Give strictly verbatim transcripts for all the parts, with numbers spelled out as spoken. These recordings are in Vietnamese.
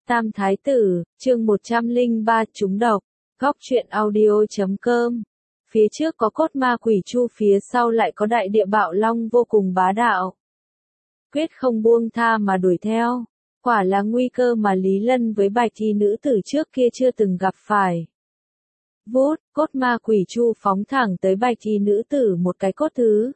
Tam Thái Tử, chương một trăm lẻ ba trúng độc, góc truyện audio chấm com. Phía trước có cốt ma quỷ chu, phía sau lại có đại địa bạo long vô cùng bá đạo. Quyết không buông tha mà đuổi theo, quả là nguy cơ mà Lý Lân với bạch y nữ tử trước kia chưa từng gặp phải. Vút, cốt ma quỷ chu phóng thẳng tới bạch y nữ tử một cái cốt thứ.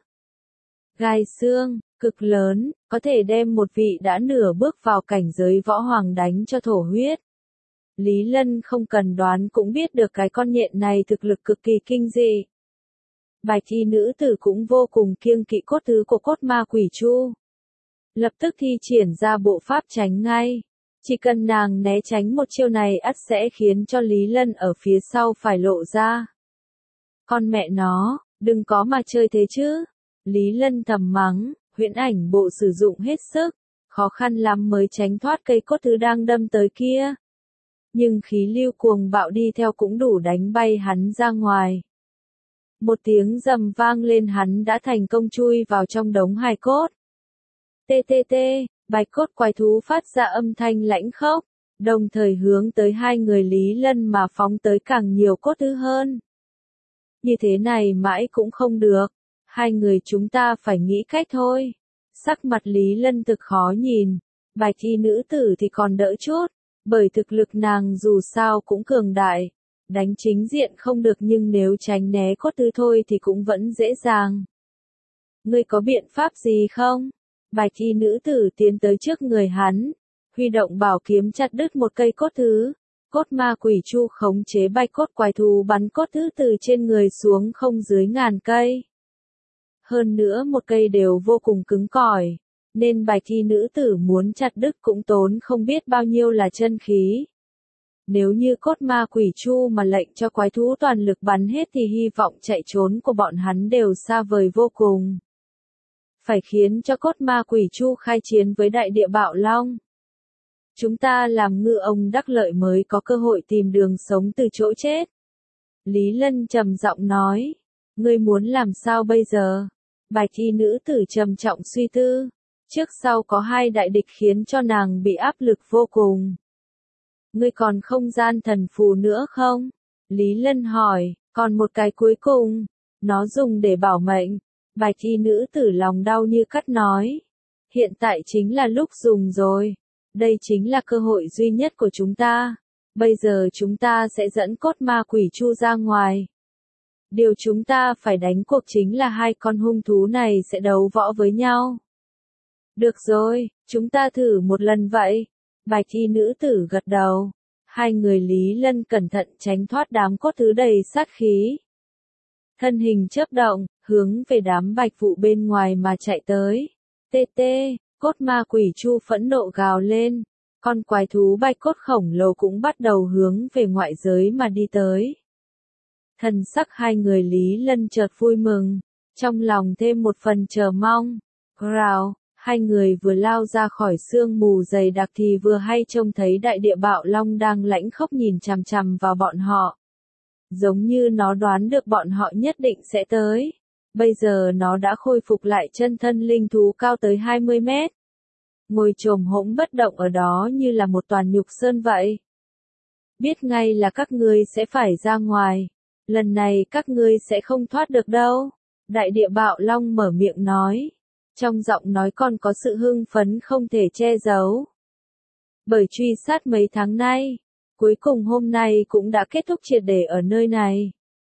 Gai xương, cực lớn, có thể đem một vị đã nửa bước vào cảnh giới võ hoàng đánh cho thổ huyết. Lý Lân không cần đoán cũng biết được cái con nhện này thực lực cực kỳ kinh dị. Bạch y nữ tử cũng vô cùng kiêng kỵ cốt thứ của cốt ma quỷ chu. Lập tức thi triển ra bộ pháp tránh ngay. Chỉ cần nàng né tránh một chiêu này ắt sẽ khiến cho Lý Lân ở phía sau phải lộ ra. Con mẹ nó, đừng có mà chơi thế chứ. Lý Lân thầm mắng, huyễn ảnh bộ sử dụng hết sức, khó khăn lắm mới tránh thoát cây cốt thứ đang đâm tới kia. Nhưng khí lưu cuồng bạo đi theo cũng đủ đánh bay hắn ra ngoài. Một tiếng rầm vang lên, hắn đã thành công chui vào trong đống hài cốt. Tê tê tê, bạch cốt quái thú phát ra âm thanh lãnh khốc, đồng thời hướng tới hai người Lý Lân mà phóng tới càng nhiều cốt thứ hơn. Như thế này mãi cũng không được, hai người chúng ta phải nghĩ cách thôi. Sắc mặt Lý Lân thực khó nhìn, bạch y nữ tử thì còn đỡ chút, bởi thực lực nàng dù sao cũng cường đại, đánh chính diện không được nhưng nếu tránh né cốt thứ thôi thì cũng vẫn dễ dàng. Ngươi có biện pháp gì không? Bạch y nữ tử tiến tới trước người hắn, huy động bảo kiếm chặt đứt một cây cốt thứ. Cốt ma quỷ chu khống chế bạch cốt quái thú bắn cốt thứ từ trên người xuống không dưới ngàn cây. Hơn nữa một cây đều vô cùng cứng cỏi, nên bạch y nữ tử muốn chặt đứt cũng tốn không biết bao nhiêu là chân khí. Nếu như cốt ma quỷ chu mà lệnh cho quái thú toàn lực bắn hết thì hy vọng chạy trốn của bọn hắn đều xa vời vô cùng. Phải khiến cho cốt ma quỷ chu khai chiến với đại địa bạo long. Chúng ta làm ngư ông đắc lợi mới có cơ hội tìm đường sống từ chỗ chết. Lý Lân trầm giọng nói, ngươi muốn làm sao bây giờ? Bạch y nữ tử trầm trọng suy tư, trước sau có hai đại địch khiến cho nàng bị áp lực vô cùng. Ngươi còn không gian thần phù nữa không? Lý Lân hỏi, còn một cái cuối cùng, nó dùng để bảo mệnh. Bạch y nữ tử lòng đau như cắt nói, hiện tại chính là lúc dùng rồi, đây chính là cơ hội duy nhất của chúng ta, bây giờ chúng ta sẽ dẫn cốt ma quỷ chu ra ngoài. Điều chúng ta phải đánh cuộc chính là hai con hung thú này sẽ đấu võ với nhau. Được rồi, chúng ta thử một lần vậy. Bạch y nữ tử gật đầu. Hai người Lý Lân cẩn thận tránh thoát đám cốt thứ đầy sát khí. Thân hình chớp động, hướng về đám bạch vụ bên ngoài mà chạy tới. Tê tê, cốt ma quỷ chu phẫn nộ gào lên. Con quái thú bạch cốt khổng lồ cũng bắt đầu hướng về ngoại giới mà đi tới. Thần sắc hai người Lý Lân chợt vui mừng, trong lòng thêm một phần chờ mong. Rào, hai người vừa lao ra khỏi sương mù dày đặc thì vừa hay trông thấy đại địa bạo long đang lãnh khốc nhìn chằm chằm vào bọn họ. Giống như nó đoán được bọn họ nhất định sẽ tới. Bây giờ nó đã khôi phục lại chân thân linh thú cao tới hai mươi mét. Ngồi chồm hỗn bất động ở đó như là một toàn nhục sơn vậy. Biết ngay là các ngươi sẽ phải ra ngoài. Lần này các ngươi sẽ không thoát được đâu. Đại địa bạo long mở miệng nói. Trong giọng nói còn có sự hưng phấn không thể che giấu. Bởi truy sát mấy tháng nay, cuối cùng hôm nay cũng đã kết thúc triệt để ở nơi này.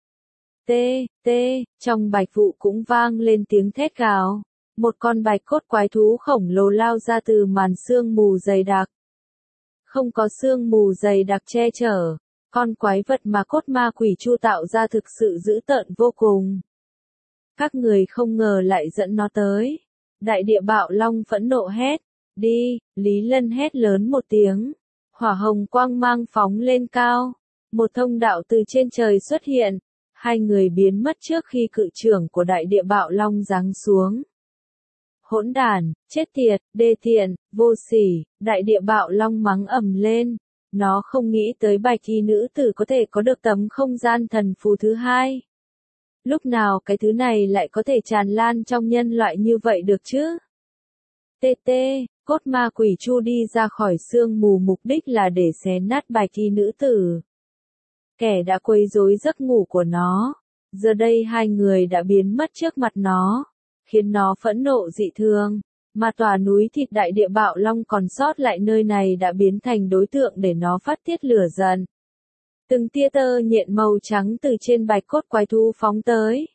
Tê, tê, trong bạch vụ cũng vang lên tiếng thét gào. Một con bạch cốt quái thú khổng lồ lao ra từ màn sương mù dày đặc. Không có sương mù dày đặc che chở. Con quái vật mà cốt ma quỷ chu tạo ra thực sự dữ tợn vô cùng. Các người không ngờ lại dẫn nó tới. Đại địa bạo long phẫn nộ hét. Đi, Lý Lân hét lớn một tiếng. Hỏa hồng quang mang phóng lên cao. Một thông đạo từ trên trời xuất hiện. Hai người biến mất trước khi cự trưởng của đại địa bạo long giáng xuống. Hỗn đản, chết tiệt, đê tiện, vô sỉ, đại địa bạo long mắng ầm lên. Nó không nghĩ tới bạch y nữ tử có thể có được tấm không gian thần phù thứ hai. Lúc nào cái thứ này lại có thể tràn lan trong nhân loại như vậy được chứ? Tê tê, Cốt ma quỷ chu đi ra khỏi sương mù mục đích là để xé nát bạch y nữ tử. Kẻ đã quấy rối giấc ngủ của nó. Giờ đây hai người đã biến mất trước mặt nó, khiến nó phẫn nộ dị thường. Mà tòa núi thịt đại địa bạo long còn sót lại nơi này đã biến thành đối tượng để nó phát tiết lửa giận. Từng tia tơ nhện màu trắng từ trên bạch cốt quái thú phóng tới,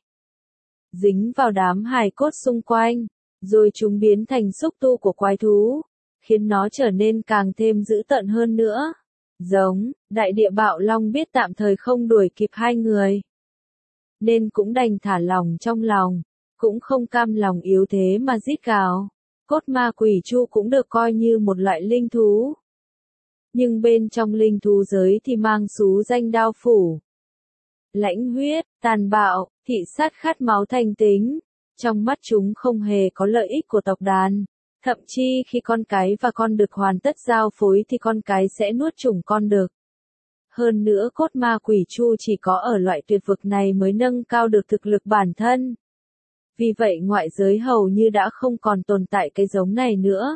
dính vào đám hài cốt xung quanh, rồi chúng biến thành xúc tu của quái thú, khiến nó trở nên càng thêm dữ tợn hơn nữa. Giống, đại địa bạo long biết tạm thời không đuổi kịp hai người, nên cũng đành thả lòng trong lòng, cũng không cam lòng yếu thế mà rít gào. Cốt ma quỷ chu cũng được coi như một loại linh thú. Nhưng bên trong linh thú giới thì mang xú danh đao phủ. Lãnh huyết, tàn bạo, thị sát khát máu thành tính. Trong mắt chúng không hề có lợi ích của tộc đàn. Thậm chí khi con cái và con đực hoàn tất giao phối thì con cái sẽ nuốt chửng con đực. Hơn nữa cốt ma quỷ chu chỉ có ở loại tuyệt vực này mới nâng cao được thực lực bản thân. Vì vậy ngoại giới hầu như đã không còn tồn tại cái giống này nữa.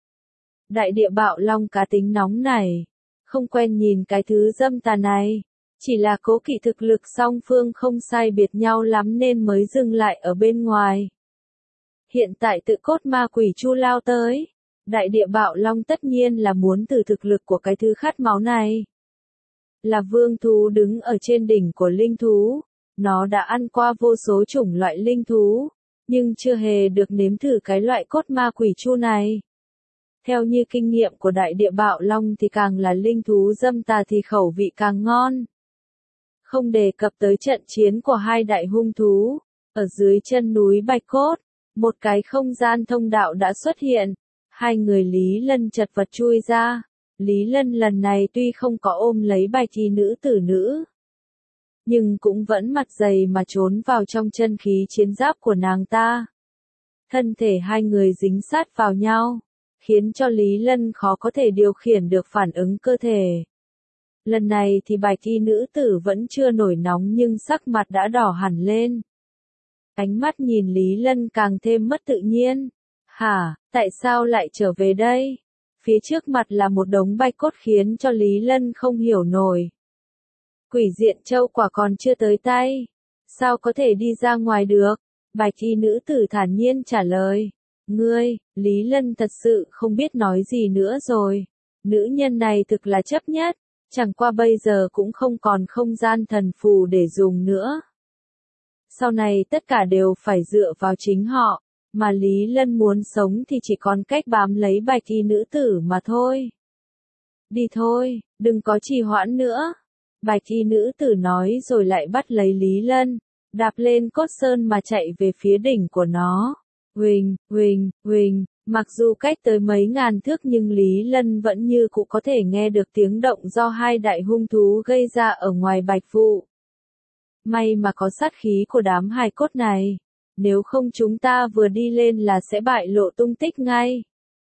Đại địa bạo long cá tính nóng này, không quen nhìn cái thứ dâm tà này, chỉ là cố kỵ thực lực song phương không sai biệt nhau lắm nên mới dừng lại ở bên ngoài. Hiện tại tự cốt ma quỷ chu lao tới, đại địa bạo long tất nhiên là muốn từ thực lực của cái thứ khát máu này. Là vương thú đứng ở trên đỉnh của linh thú, nó đã ăn qua vô số chủng loại linh thú, nhưng chưa hề được nếm thử cái loại cốt ma quỷ chu này. Theo như kinh nghiệm của đại địa bạo long thì càng là linh thú dâm tà thì khẩu vị càng ngon. Không đề cập tới trận chiến của hai đại hung thú, ở dưới chân núi Bạch Cốt, một cái không gian thông đạo đã xuất hiện, hai người Lý Lân chật vật chui ra. Lý Lân lần này tuy không có ôm lấy bạch y nữ tử nữ, nhưng cũng vẫn mặt dày mà trốn vào trong chân khí chiến giáp của nàng ta. Thân thể hai người dính sát vào nhau, khiến cho Lý Lân khó có thể điều khiển được phản ứng cơ thể. Lần này thì bạch y nữ tử vẫn chưa nổi nóng nhưng sắc mặt đã đỏ hẳn lên. Ánh mắt nhìn Lý Lân càng thêm mất tự nhiên. Hả, tại sao lại trở về đây? Phía trước mặt là một đống bạch cốt khiến cho Lý Lân không hiểu nổi. Quỷ diện châu quả còn chưa tới tay. Sao có thể đi ra ngoài được? Bạch y nữ tử thản nhiên trả lời. Ngươi, Lý Lân thật sự không biết nói gì nữa rồi. Nữ nhân này thực là chấp nhất. Chẳng qua bây giờ cũng không còn không gian thần phù để dùng nữa. Sau này tất cả đều phải dựa vào chính họ. Mà Lý Lân muốn sống thì chỉ còn cách bám lấy bạch y nữ tử mà thôi. Đi thôi, đừng có trì hoãn nữa. Bạch y nữ tử nói rồi lại bắt lấy Lý Lân, đạp lên cốt sơn mà chạy về phía đỉnh của nó. Huỳnh, huỳnh, huỳnh, mặc dù cách tới mấy ngàn thước nhưng Lý Lân vẫn như cũ có thể nghe được tiếng động do hai đại hung thú gây ra ở ngoài bạch vụ. May mà có sát khí của đám hài cốt này. Nếu không chúng ta vừa đi lên là sẽ bại lộ tung tích ngay.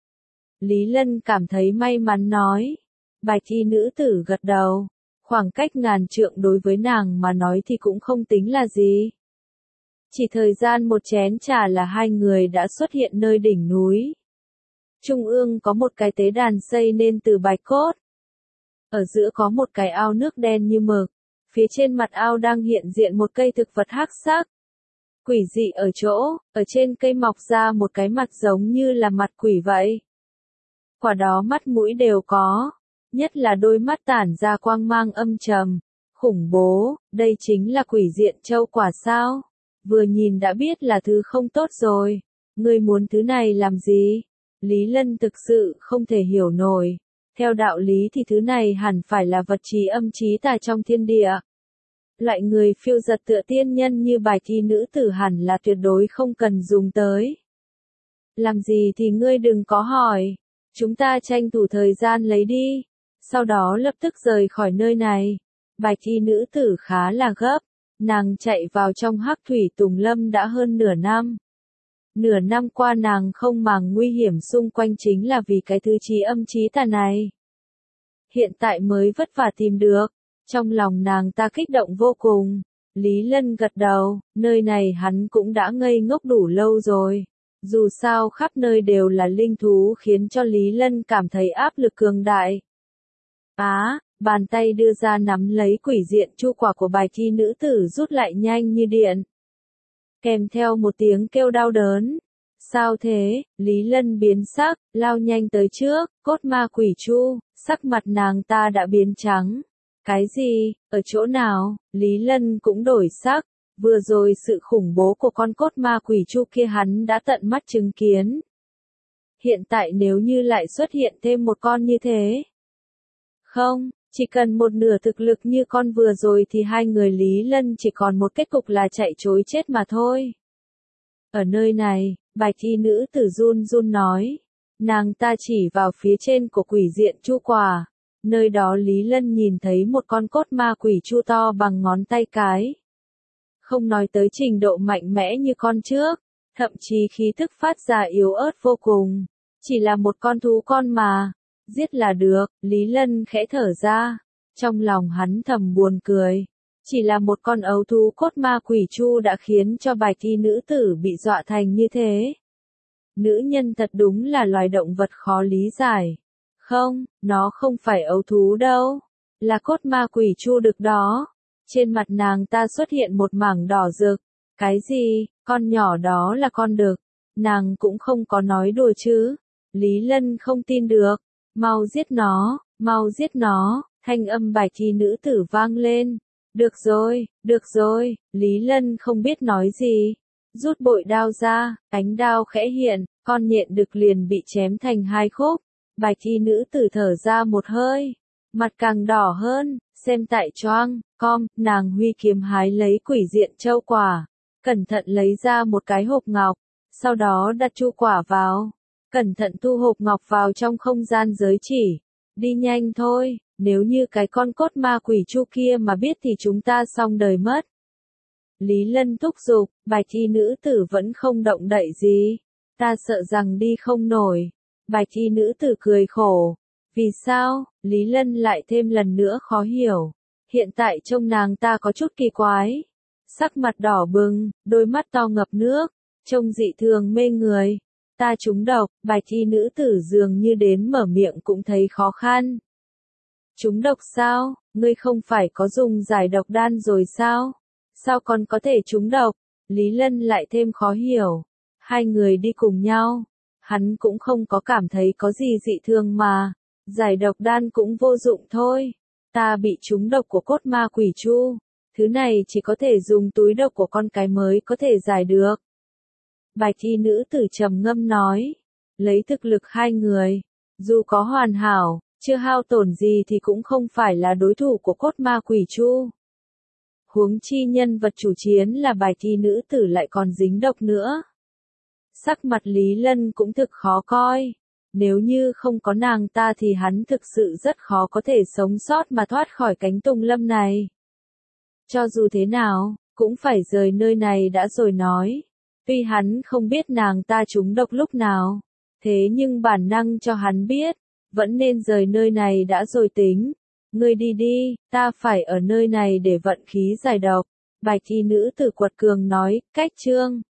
Lý Lân cảm thấy may mắn nói. Bạch y nữ tử gật đầu. Khoảng cách ngàn trượng đối với nàng mà nói thì cũng không tính là gì. Chỉ thời gian một chén trà là hai người đã xuất hiện nơi đỉnh núi. Trung ương có một cái tế đàn xây nên từ bạch cốt. Ở giữa có một cái ao nước đen như mực. Phía trên mặt ao đang hiện diện một cây thực vật hắc sắc. Quỷ dị ở chỗ, ở trên cây mọc ra một cái mặt giống như là mặt quỷ vậy. Quả đó mắt mũi đều có, nhất là đôi mắt tản ra quang mang âm trầm, khủng bố, đây chính là quỷ diện châu quả sao? Vừa nhìn đã biết là thứ không tốt rồi, ngươi muốn thứ này làm gì? Lý Lân thực sự không thể hiểu nổi, theo đạo lý thì thứ này hẳn phải là vật trí âm trí tà trong thiên địa. Loại người phiêu giật tựa tiên nhân như bạch y nữ tử hẳn là tuyệt đối không cần dùng tới. Làm gì thì ngươi đừng có hỏi, chúng ta tranh thủ thời gian lấy đi, sau đó lập tức rời khỏi nơi này. Bạch y nữ tử khá là gấp, nàng chạy vào trong hắc thủy tùng lâm đã hơn nửa năm. Nửa năm qua nàng không màng nguy hiểm xung quanh chính là vì cái thứ trí âm trí tà này. Hiện tại mới vất vả tìm được. Trong lòng nàng ta kích động vô cùng. Lý Lân gật đầu, nơi này hắn cũng đã ngây ngốc đủ lâu rồi. Dù sao khắp nơi đều là linh thú khiến cho Lý Lân cảm thấy áp lực cường đại. Á, bàn tay đưa ra nắm lấy quỷ diện chu quả của bài thi nữ tử rút lại nhanh như điện. Kèm theo một tiếng kêu đau đớn. Sao thế? Lý Lân biến sắc, lao nhanh tới trước, cốt ma quỷ chu, sắc mặt nàng ta đã biến trắng. Cái gì? Ở chỗ nào? Lý Lân cũng đổi sắc. Vừa rồi sự khủng bố của con cốt ma quỷ chu kia hắn đã tận mắt chứng kiến. Hiện tại nếu như lại xuất hiện thêm một con như thế. Không, chỉ cần một nửa thực lực như con vừa rồi thì hai người Lý Lân chỉ còn một kết cục là chạy trối chết mà thôi. Ở nơi này, bạch y nữ tử run run nói. Nàng ta chỉ vào phía trên của quỷ diện chu quả. Nơi đó Lý Lân nhìn thấy một con cốt ma quỷ chu to bằng ngón tay cái. Không nói tới trình độ mạnh mẽ như con trước, thậm chí khí thức phát ra yếu ớt vô cùng. Chỉ là một con thú con mà, giết là được, Lý Lân khẽ thở ra. Trong lòng hắn thầm buồn cười. Chỉ là một con ấu thú cốt ma quỷ chu đã khiến cho bài thi nữ tử bị dọa thành như thế. Nữ nhân thật đúng là loài động vật khó lý giải. Không, nó không phải ấu thú đâu. Là cốt ma quỷ chu đực đó. Trên mặt nàng ta xuất hiện một mảng đỏ rực. Cái gì? Con nhỏ đó là con đực. Nàng cũng không có nói đùa chứ. Lý Lân không tin được. Mau giết nó, mau giết nó. Thanh âm bài thi nữ tử vang lên. Được rồi, được rồi. Lý Lân không biết nói gì. Rút bội đao ra, ánh đao khẽ hiện. Con nhện đực liền bị chém thành hai khúc. Bài thi nữ tử thở ra một hơi. Mặt càng đỏ hơn, xem tại choang, com, nàng huy kiếm hái lấy quỷ diện châu quả. Cẩn thận lấy ra một cái hộp ngọc, sau đó đặt chu quả vào. Cẩn thận thu hộp ngọc vào trong không gian giới chỉ. Đi nhanh thôi, nếu như cái con cốt ma quỷ chu kia mà biết thì chúng ta xong đời mất. Lý Lân thúc giục, bạch y nữ tử vẫn không động đậy gì. Ta sợ rằng đi không nổi. Bạch y nữ tử cười khổ. Vì sao? Lý Lân lại thêm lần nữa khó hiểu. Hiện tại trông nàng ta có chút kỳ quái. Sắc mặt đỏ bừng, đôi mắt to ngập nước, trông dị thường mê người. Ta trúng độc, bạch y nữ tử dường như đến mở miệng cũng thấy khó khăn. Trúng độc sao? Ngươi không phải có dùng giải độc đan rồi sao? Sao còn có thể trúng độc? Lý Lân lại thêm khó hiểu. Hai người đi cùng nhau. Hắn cũng không có cảm thấy có gì dị thường mà. Giải độc đan cũng vô dụng thôi. Ta bị trúng độc của cốt ma quỷ chu. Thứ này chỉ có thể dùng túi độc của con cái mới có thể giải được. Bạch y nữ tử trầm ngâm nói. Lấy thực lực hai người. Dù có hoàn hảo, chưa hao tổn gì thì cũng không phải là đối thủ của cốt ma quỷ chu. Huống chi nhân vật chủ chiến là bạch y nữ tử lại còn dính độc nữa. Sắc mặt Lý Lân cũng thực khó coi. Nếu như không có nàng ta thì hắn thực sự rất khó có thể sống sót mà thoát khỏi cánh tùng lâm này. Cho dù thế nào, cũng phải rời nơi này đã rồi nói. Tuy hắn không biết nàng ta trúng độc lúc nào, thế nhưng bản năng cho hắn biết, vẫn nên rời nơi này đã rồi tính. Ngươi đi đi, ta phải ở nơi này để vận khí giải độc. Bạch y nữ tử quật cường nói, cách chương.